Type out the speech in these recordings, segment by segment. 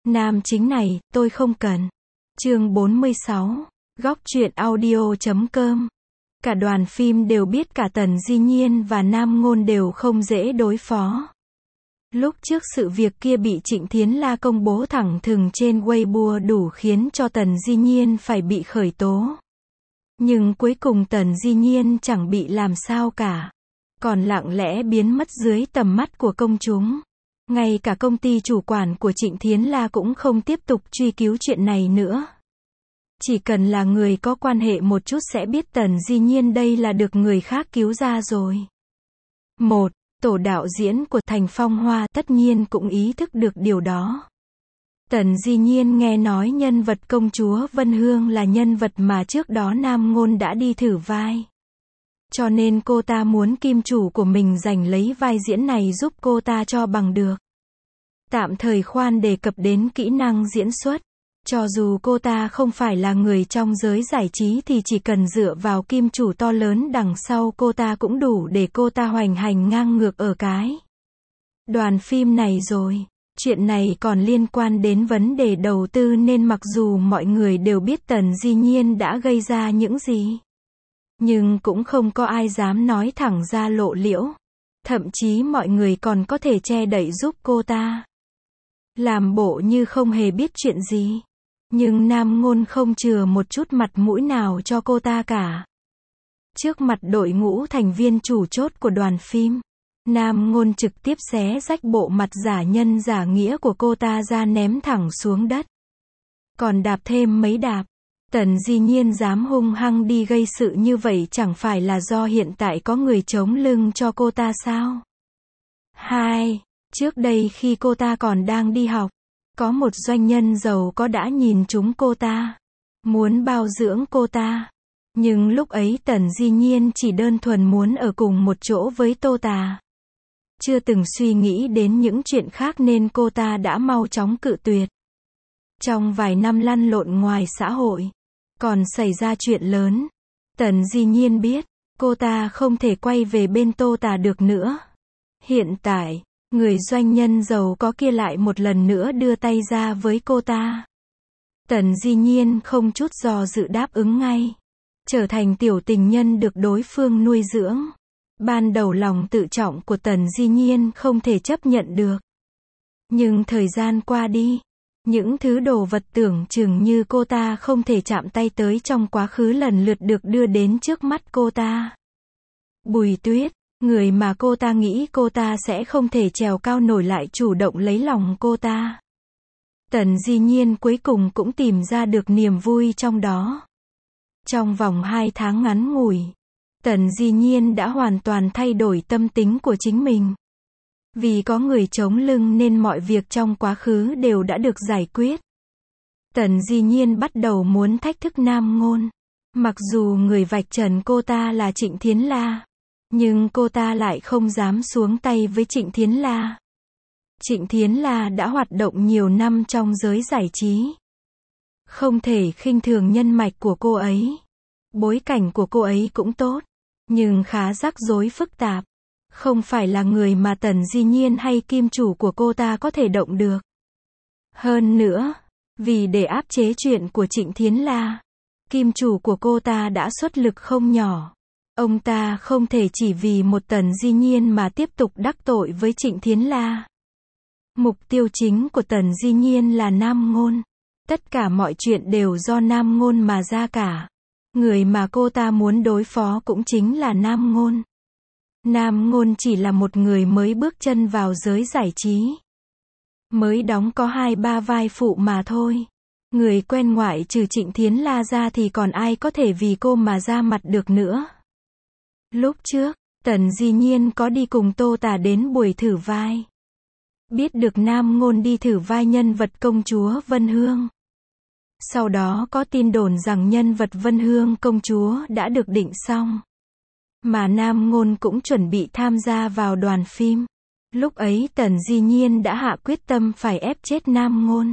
Nam chính này, tôi không cần. Chương 46. Góc truyện audio.com. Cả đoàn phim đều biết cả Tần Di Nhiên và Nam Ngôn đều không dễ đối phó. Lúc trước sự việc kia bị Trịnh Thiến La công bố thẳng thừng trên Weibo đủ khiến cho Tần Di Nhiên phải bị khởi tố. Nhưng cuối cùng Tần Di Nhiên chẳng bị làm sao cả. Còn lặng lẽ biến mất dưới tầm mắt của công chúng. Ngay cả công ty chủ quản của Trịnh Thiến La cũng không tiếp tục truy cứu chuyện này nữa. Chỉ cần là người có quan hệ một chút sẽ biết Tần Di Nhiên đây là được người khác cứu ra rồi. Một, tổ đạo diễn của Thành Phong Hoa tất nhiên cũng ý thức được điều đó. Tần Di Nhiên nghe nói nhân vật công chúa Vân Hương là nhân vật mà trước đó Nam Ngôn đã đi thử vai. Cho nên cô ta muốn kim chủ của mình giành lấy vai diễn này giúp cô ta cho bằng được. Tạm thời khoan đề cập đến kỹ năng diễn xuất. Cho dù cô ta không phải là người trong giới giải trí thì chỉ cần dựa vào kim chủ to lớn đằng sau cô ta cũng đủ để cô ta hoành hành ngang ngược ở cái đoàn phim này rồi. Chuyện này còn liên quan đến vấn đề đầu tư nên mặc dù mọi người đều biết Tần Di Nhiên đã gây ra những gì, nhưng cũng không có ai dám nói thẳng ra lộ liễu. Thậm chí mọi người còn có thể che đậy giúp cô ta. Làm bộ như không hề biết chuyện gì. Nhưng Nam Ngôn không chừa một chút mặt mũi nào cho cô ta cả. Trước mặt đội ngũ thành viên chủ chốt của đoàn phim, Nam Ngôn trực tiếp xé rách bộ mặt giả nhân giả nghĩa của cô ta ra ném thẳng xuống đất. Còn đạp thêm mấy đạp. Tần Di Nhiên dám hung hăng đi gây sự như vậy chẳng phải là do hiện tại có người chống lưng cho cô ta sao? 2. Trước đây khi cô ta còn đang đi học, có một doanh nhân giàu có đã nhìn trúng cô ta, muốn bao dưỡng cô ta. Nhưng lúc ấy Tần Di Nhiên chỉ đơn thuần muốn ở cùng một chỗ với Tô Tà. Chưa từng suy nghĩ đến những chuyện khác nên cô ta đã mau chóng cự tuyệt. Trong vài năm lăn lộn ngoài xã hội, còn xảy ra chuyện lớn. Tần Di Nhiên biết, cô ta không thể quay về bên Tô Tà được nữa. Hiện tại, người doanh nhân giàu có kia lại một lần nữa đưa tay ra với cô ta. Tần Di Nhiên không chút do dự đáp ứng ngay. Trở thành tiểu tình nhân được đối phương nuôi dưỡng. Ban đầu lòng tự trọng của Tần Di Nhiên không thể chấp nhận được. Nhưng thời gian qua đi, những thứ đồ vật tưởng chừng như cô ta không thể chạm tay tới trong quá khứ lần lượt được đưa đến trước mắt cô ta. Bùi Tuyết, người mà cô ta nghĩ cô ta sẽ không thể trèo cao nổi lại chủ động lấy lòng cô ta. Tần Di Nhiên cuối cùng cũng tìm ra được niềm vui trong đó. Trong vòng 2 tháng ngắn ngủi, Tần Di Nhiên đã hoàn toàn thay đổi tâm tính của chính mình. Vì có người chống lưng nên mọi việc trong quá khứ đều đã được giải quyết. Tần Di Nhiên bắt đầu muốn thách thức Nam Ngôn. Mặc dù người vạch trần cô ta là Trịnh Thiến La, nhưng cô ta lại không dám xuống tay với Trịnh Thiến La. Trịnh Thiến La đã hoạt động nhiều năm trong giới giải trí. Không thể khinh thường nhân mạch của cô ấy. Bối cảnh của cô ấy cũng tốt, nhưng khá rắc rối phức tạp. Không phải là người mà Tần Di Nhiên hay kim chủ của cô ta có thể động được. Hơn nữa, vì để áp chế chuyện của Trịnh Thiến La, kim chủ của cô ta đã xuất lực không nhỏ. Ông ta không thể chỉ vì một Tần Di Nhiên mà tiếp tục đắc tội với Trịnh Thiến La. Mục tiêu chính của Tần Di Nhiên là Nam Ngôn. Tất cả mọi chuyện đều do Nam Ngôn mà ra cả. Người mà cô ta muốn đối phó cũng chính là Nam Ngôn. Nam Ngôn chỉ là một người mới bước chân vào giới giải trí. Mới đóng có 2-3 vai phụ mà thôi. Người quen ngoại trừ Trịnh Thiến La ra thì còn ai có thể vì cô mà ra mặt được nữa. Lúc trước, Tần Di Nhiên có đi cùng Tô Tà đến buổi thử vai. Biết được Nam Ngôn đi thử vai nhân vật công chúa Vân Hương. Sau đó có tin đồn rằng nhân vật Vân Hương công chúa đã được định xong. Mà Nam Ngôn cũng chuẩn bị tham gia vào đoàn phim. Lúc ấy Tần Di Nhiên đã hạ quyết tâm phải ép chết Nam Ngôn.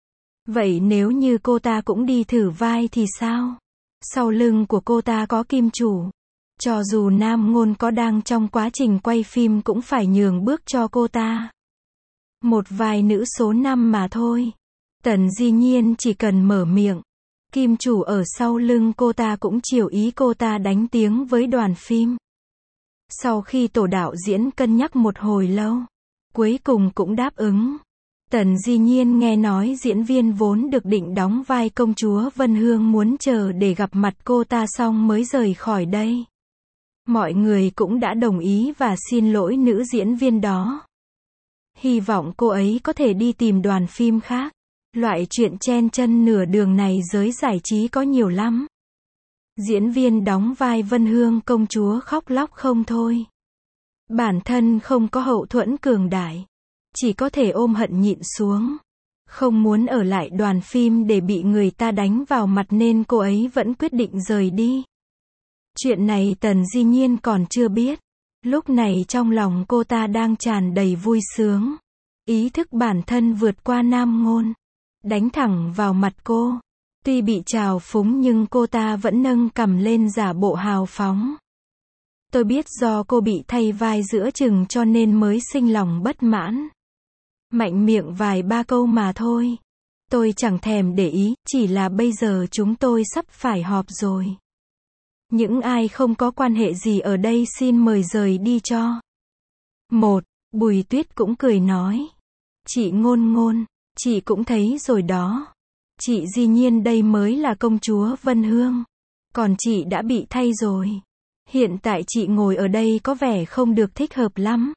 Vậy nếu như cô ta cũng đi thử vai thì sao? Sau lưng của cô ta có kim chủ. Cho dù Nam Ngôn có đang trong quá trình quay phim cũng phải nhường bước cho cô ta. Một vài nữ số 5 mà thôi. Tần Di Nhiên chỉ cần mở miệng, kim chủ ở sau lưng cô ta cũng chiều ý cô ta đánh tiếng với đoàn phim. Sau khi tổ đạo diễn cân nhắc một hồi lâu, cuối cùng cũng đáp ứng. Tần Di Nhiên nghe nói diễn viên vốn được định đóng vai công chúa Vân Hương muốn chờ để gặp mặt cô ta xong mới rời khỏi đây. Mọi người cũng đã đồng ý và xin lỗi nữ diễn viên đó. Hy vọng cô ấy có thể đi tìm đoàn phim khác. Loại chuyện chen chân nửa đường này giới giải trí có nhiều lắm. Diễn viên đóng vai Vân Hương công chúa khóc lóc không thôi. Bản thân không có hậu thuẫn cường đại, chỉ có thể ôm hận nhịn xuống. Không muốn ở lại đoàn phim để bị người ta đánh vào mặt nên cô ấy vẫn quyết định rời đi. Chuyện này Tần Di Nhiên còn chưa biết. Lúc này trong lòng cô ta đang tràn đầy vui sướng. Ý thức bản thân vượt qua Nam Ngôn, đánh thẳng vào mặt cô. Tuy bị trào phúng nhưng cô ta vẫn nâng cằm lên giả bộ hào phóng. Tôi biết do cô bị thay vai giữa chừng cho nên mới sinh lòng bất mãn. Mạnh miệng vài ba câu mà thôi. Tôi chẳng thèm để ý, chỉ là bây giờ chúng tôi sắp phải họp rồi. Những ai không có quan hệ gì ở đây xin mời rời đi cho. Bùi Tuyết cũng cười nói. Chị Ngôn Ngôn, chị cũng thấy rồi đó. Chị Di Nhiên đây mới là công chúa Vân Hương. Còn chị đã bị thay rồi. Hiện tại chị ngồi ở đây có vẻ không được thích hợp lắm.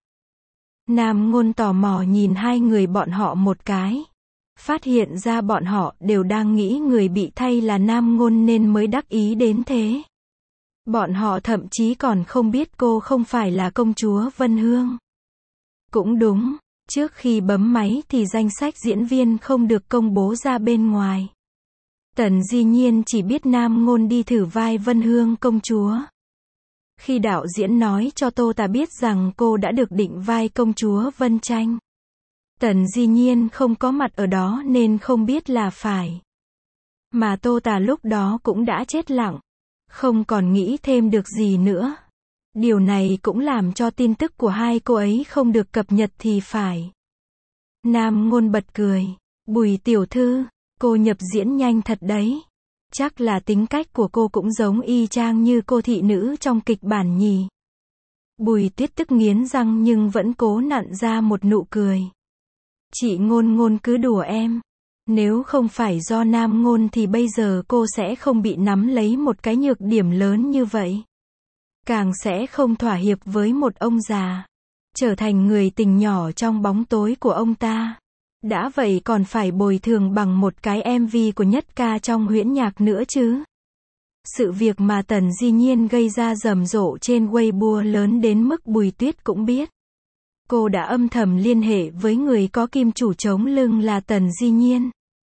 Nam Ngôn tò mò nhìn hai người bọn họ một cái. Phát hiện ra bọn họ đều đang nghĩ người bị thay là Nam Ngôn nên mới đắc ý đến thế. Bọn họ thậm chí còn không biết cô không phải là công chúa Vân Hương. Cũng đúng, trước khi bấm máy thì danh sách diễn viên không được công bố ra bên ngoài. Tần Di Nhiên chỉ biết Nam Ngôn đi thử vai Vân Hương công chúa. Khi đạo diễn nói cho Tô Tà biết rằng cô đã được định vai công chúa Vân Tranh, Tần Di Nhiên không có mặt ở đó nên không biết là phải. Mà Tô Tà lúc đó cũng đã chết lặng, không còn nghĩ thêm được gì nữa. Điều này cũng làm cho tin tức của hai cô ấy không được cập nhật thì phải. Nam Ngôn bật cười. Bùi tiểu thư, cô nhập diễn nhanh thật đấy. Chắc là tính cách của cô cũng giống y chang như cô thị nữ trong kịch bản nhỉ. Bùi Tuyết tức nghiến răng nhưng vẫn cố nặn ra một nụ cười. Chị Ngôn Ngôn cứ đùa em. Nếu không phải do Nam Ngôn thì bây giờ cô sẽ không bị nắm lấy một cái nhược điểm lớn như vậy. Càng sẽ không thỏa hiệp với một ông già, trở thành người tình nhỏ trong bóng tối của ông ta. Đã vậy còn phải bồi thường bằng một cái MV của Nhất Ca trong huyễn nhạc nữa chứ. Sự việc mà Tần Di Nhiên gây ra rầm rộ trên Weibo lớn đến mức Bùi Tuyết cũng biết. Cô đã âm thầm liên hệ với người có kim chủ chống lưng là Tần Di Nhiên.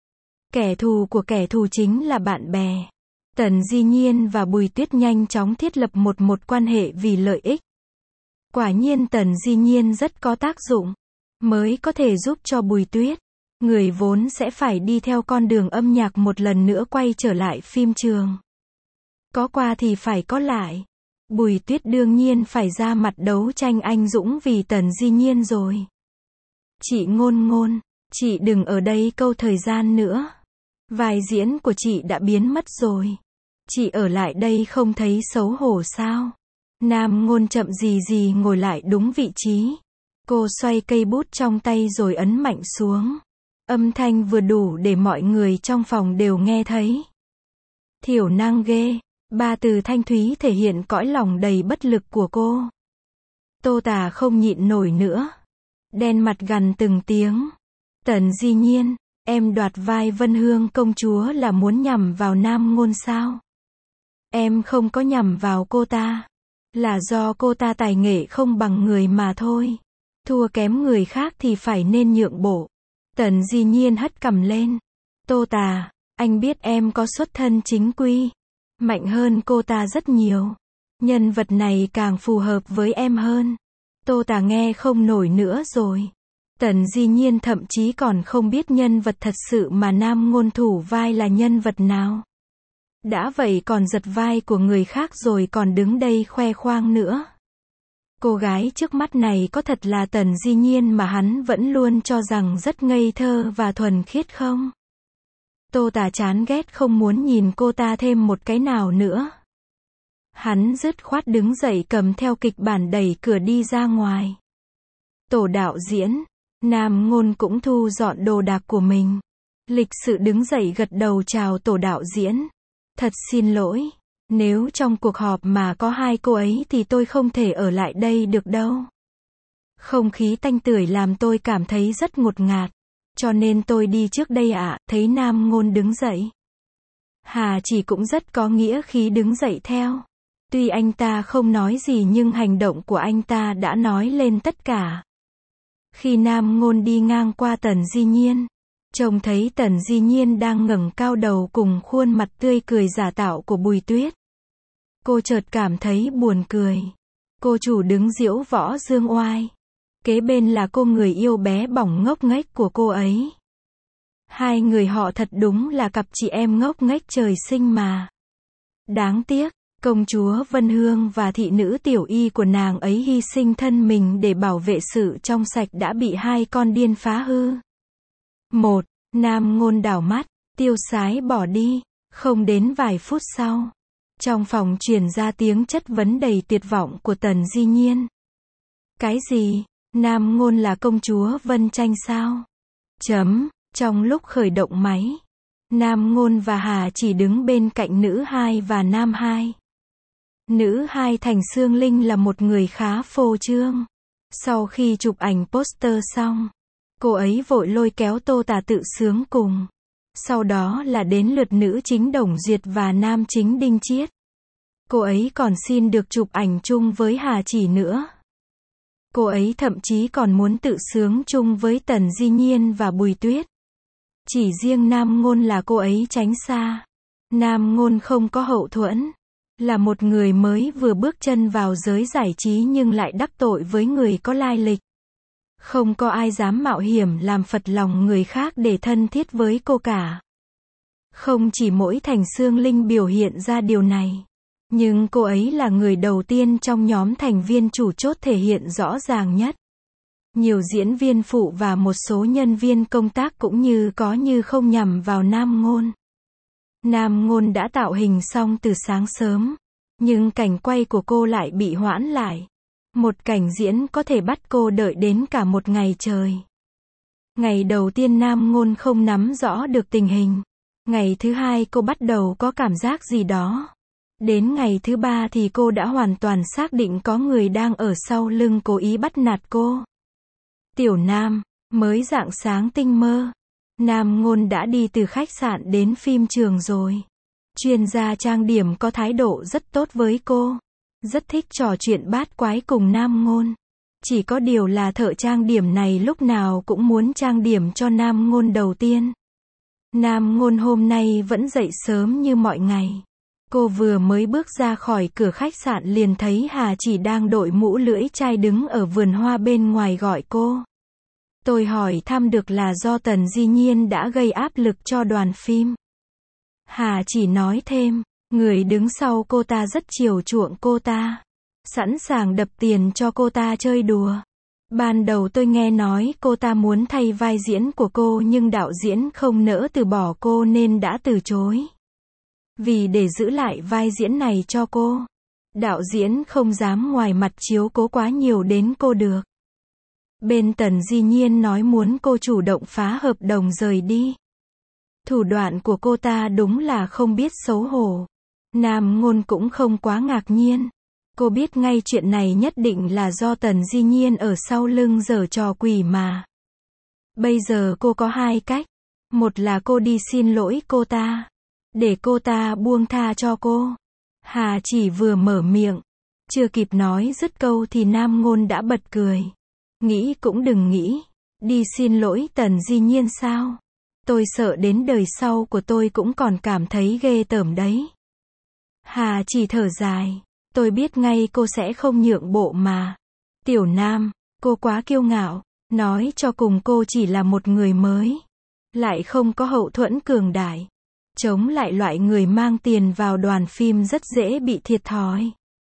Kẻ thù của kẻ thù chính là bạn bè. Tần Di Nhiên và Bùi Tuyết nhanh chóng thiết lập một quan hệ vì lợi ích. Quả nhiên Tần Di Nhiên rất có tác dụng, mới có thể giúp cho Bùi Tuyết, người vốn sẽ phải đi theo con đường âm nhạc một lần nữa quay trở lại phim trường. Có qua thì phải có lại. Bùi Tuyết đương nhiên phải ra mặt đấu tranh anh dũng vì Tần Di Nhiên rồi. Chị Ngôn Ngôn, chị đừng ở đây câu thời gian nữa. Vai diễn của chị đã biến mất rồi. Chị ở lại đây không thấy xấu hổ sao? Nam Ngôn chậm gì ngồi lại đúng vị trí. Cô xoay cây bút trong tay rồi ấn mạnh xuống. Âm thanh vừa đủ để mọi người trong phòng đều nghe thấy. Thiểu năng ghê. Ba từ thanh thúy thể hiện cõi lòng đầy bất lực của cô. Tô Tà không nhịn nổi nữa. Đen mặt gằn từng tiếng. Tần Di Nhiên, em đoạt vai Vân Hương công chúa là muốn nhằm vào Nam Ngôn sao? Em không có nhằm vào cô ta. Là do cô ta tài nghệ không bằng người mà thôi. Thua kém người khác thì phải nên nhượng bộ. Tần Di Nhiên hất cằm lên. Tô Tà, anh biết em có xuất thân chính quy. Mạnh hơn cô ta rất nhiều. Nhân vật này càng phù hợp với em hơn. Tô Tà nghe không nổi nữa rồi. Tần Di Nhiên thậm chí còn không biết nhân vật thật sự mà Nam Ngôn thủ vai là nhân vật nào. Đã vậy còn giật vai của người khác rồi còn đứng đây khoe khoang nữa. Cô gái trước mắt này có thật là Tần Di Nhiên mà hắn vẫn luôn cho rằng rất ngây thơ và thuần khiết không? Tô Tà chán ghét không muốn nhìn cô ta thêm một cái nào nữa. Hắn dứt khoát đứng dậy cầm theo kịch bản đẩy cửa đi ra ngoài. Tổ đạo diễn, Nam Ngôn cũng thu dọn đồ đạc của mình. Lịch sự đứng dậy gật đầu chào tổ đạo diễn. Thật xin lỗi, nếu trong cuộc họp mà có hai cô ấy thì tôi không thể ở lại đây được đâu. Không khí tanh tưởi làm tôi cảm thấy rất ngột ngạt. Cho nên tôi đi trước đây ạ. Thấy Nam Ngôn đứng dậy, Hà Chỉ cũng rất có nghĩa khí đứng dậy theo. Tuy anh ta không nói gì nhưng hành động của anh ta đã nói lên tất cả. Khi Nam Ngôn đi ngang qua Tần Di Nhiên, trông thấy Tần Di Nhiên đang ngẩng cao đầu cùng khuôn mặt tươi cười giả tạo của Bùi Tuyết. Cô chợt cảm thấy buồn cười. Cô chủ đứng diễu võ dương oai. Kế bên là cô người yêu bé bỏng ngốc nghếch của cô ấy. Hai người họ thật đúng là cặp chị em ngốc nghếch trời sinh mà. Đáng tiếc, công chúa Vân Hương và thị nữ tiểu y của nàng ấy hy sinh thân mình để bảo vệ sự trong sạch đã bị hai con điên phá hư. Một, Nam Ngôn đảo mắt, tiêu sái bỏ đi. Không đến vài phút sau, trong phòng truyền ra tiếng chất vấn đầy tuyệt vọng của Tần Di Nhiên. Cái gì? Nam Ngôn là công chúa Vân Tranh sao? Trong lúc khởi động máy, Nam Ngôn và Hà Chỉ đứng bên cạnh nữ hai và nam hai. Nữ hai Thành Sương Linh là một người khá phô trương. Sau khi chụp ảnh poster xong, cô ấy vội lôi kéo Tô Tà tự sướng cùng. Sau đó là đến lượt nữ chính Đồng Duyệt và nam chính Đinh Chiết. Cô ấy còn xin được chụp ảnh chung với Hà Chỉ nữa. Cô ấy thậm chí còn muốn tự sướng chung với Tần Di Nhiên và Bùi Tuyết. Chỉ riêng Nam Ngôn là cô ấy tránh xa. Nam Ngôn không có hậu thuẫn. Là một người mới vừa bước chân vào giới giải trí nhưng lại đắc tội với người có lai lịch. Không có ai dám mạo hiểm làm phật lòng người khác để thân thiết với cô cả. Không chỉ mỗi Thành Sương Linh biểu hiện ra điều này, nhưng cô ấy là người đầu tiên trong nhóm thành viên chủ chốt thể hiện rõ ràng nhất. Nhiều diễn viên phụ và một số nhân viên công tác cũng như có như không nhằm vào Nam Ngôn. Nam Ngôn đã tạo hình xong từ sáng sớm, nhưng cảnh quay của cô lại bị hoãn lại. Một cảnh diễn có thể bắt cô đợi đến cả một ngày trời. Ngày đầu tiên Nam Ngôn không nắm rõ được tình hình. Ngày thứ hai cô bắt đầu có cảm giác gì đó. Đến ngày thứ ba thì cô đã hoàn toàn xác định có người đang ở sau lưng cố ý bắt nạt cô. Tiểu Nam, mới rạng sáng tinh mơ, Nam Ngôn đã đi từ khách sạn đến phim trường rồi. Chuyên gia trang điểm có thái độ rất tốt với cô. Rất thích trò chuyện bát quái cùng Nam Ngôn. Chỉ có điều là thợ trang điểm này lúc nào cũng muốn trang điểm cho Nam Ngôn đầu tiên. Nam Ngôn hôm nay vẫn dậy sớm như mọi ngày. Cô vừa mới bước ra khỏi cửa khách sạn liền thấy Hà Chỉ đang đội mũ lưỡi chai đứng ở vườn hoa bên ngoài gọi cô. Tôi hỏi thăm được là do Tần Di Nhiên đã gây áp lực cho đoàn phim. Hà Chỉ nói thêm, người đứng sau cô ta rất chiều chuộng cô ta, sẵn sàng đập tiền cho cô ta chơi đùa. Ban đầu tôi nghe nói cô ta muốn thay vai diễn của cô nhưng đạo diễn không nỡ từ bỏ cô nên đã từ chối. Vì để giữ lại vai diễn này cho cô, đạo diễn không dám ngoài mặt chiếu cố quá nhiều đến cô được. Bên Tần Di Nhiên nói muốn cô chủ động phá hợp đồng rời đi. Thủ đoạn của cô ta đúng là không biết xấu hổ. Nam Ngôn cũng không quá ngạc nhiên. Cô biết ngay chuyện này nhất định là do Tần Di Nhiên ở sau lưng giở trò quỷ mà. Bây giờ cô có hai cách. Một là cô đi xin lỗi cô ta, để cô ta buông tha cho cô. Hà Chỉ vừa mở miệng, chưa kịp nói dứt câu thì Nam Ngôn đã bật cười. Nghĩ cũng đừng nghĩ. Đi xin lỗi Tần Di Nhiên sao? Tôi sợ đến đời sau của tôi cũng còn cảm thấy ghê tởm đấy. Hà Chỉ thở dài. Tôi biết ngay cô sẽ không nhượng bộ mà. Tiểu Nam, cô quá kiêu ngạo. Nói cho cùng cô chỉ là một người mới. Lại không có hậu thuẫn cường đại. Chống lại loại người mang tiền vào đoàn phim rất dễ bị thiệt thòi.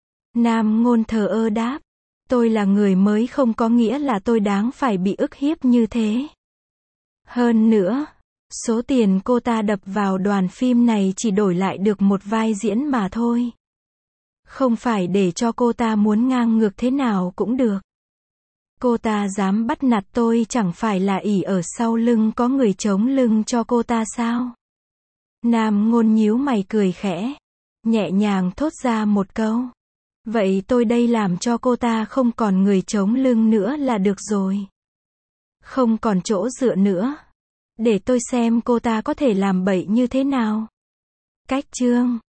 Nam Ngôn thờ ơ đáp. Tôi là người mới không có nghĩa là tôi đáng phải bị ức hiếp như thế. Hơn nữa, Số tiền cô ta đập vào đoàn phim này chỉ đổi lại được một vai diễn mà thôi. Không phải để cho cô ta muốn ngang ngược thế nào cũng được. Cô ta dám bắt nạt tôi chẳng phải là ỷ ở sau lưng có người chống lưng cho cô ta sao? Nam Ngôn nhíu mày cười khẽ, nhẹ nhàng thốt ra một câu. Vậy tôi đây làm cho cô ta không còn người chống lưng nữa là được rồi. Không còn chỗ dựa nữa. Để tôi xem cô ta có thể làm bậy như thế nào. Cách chương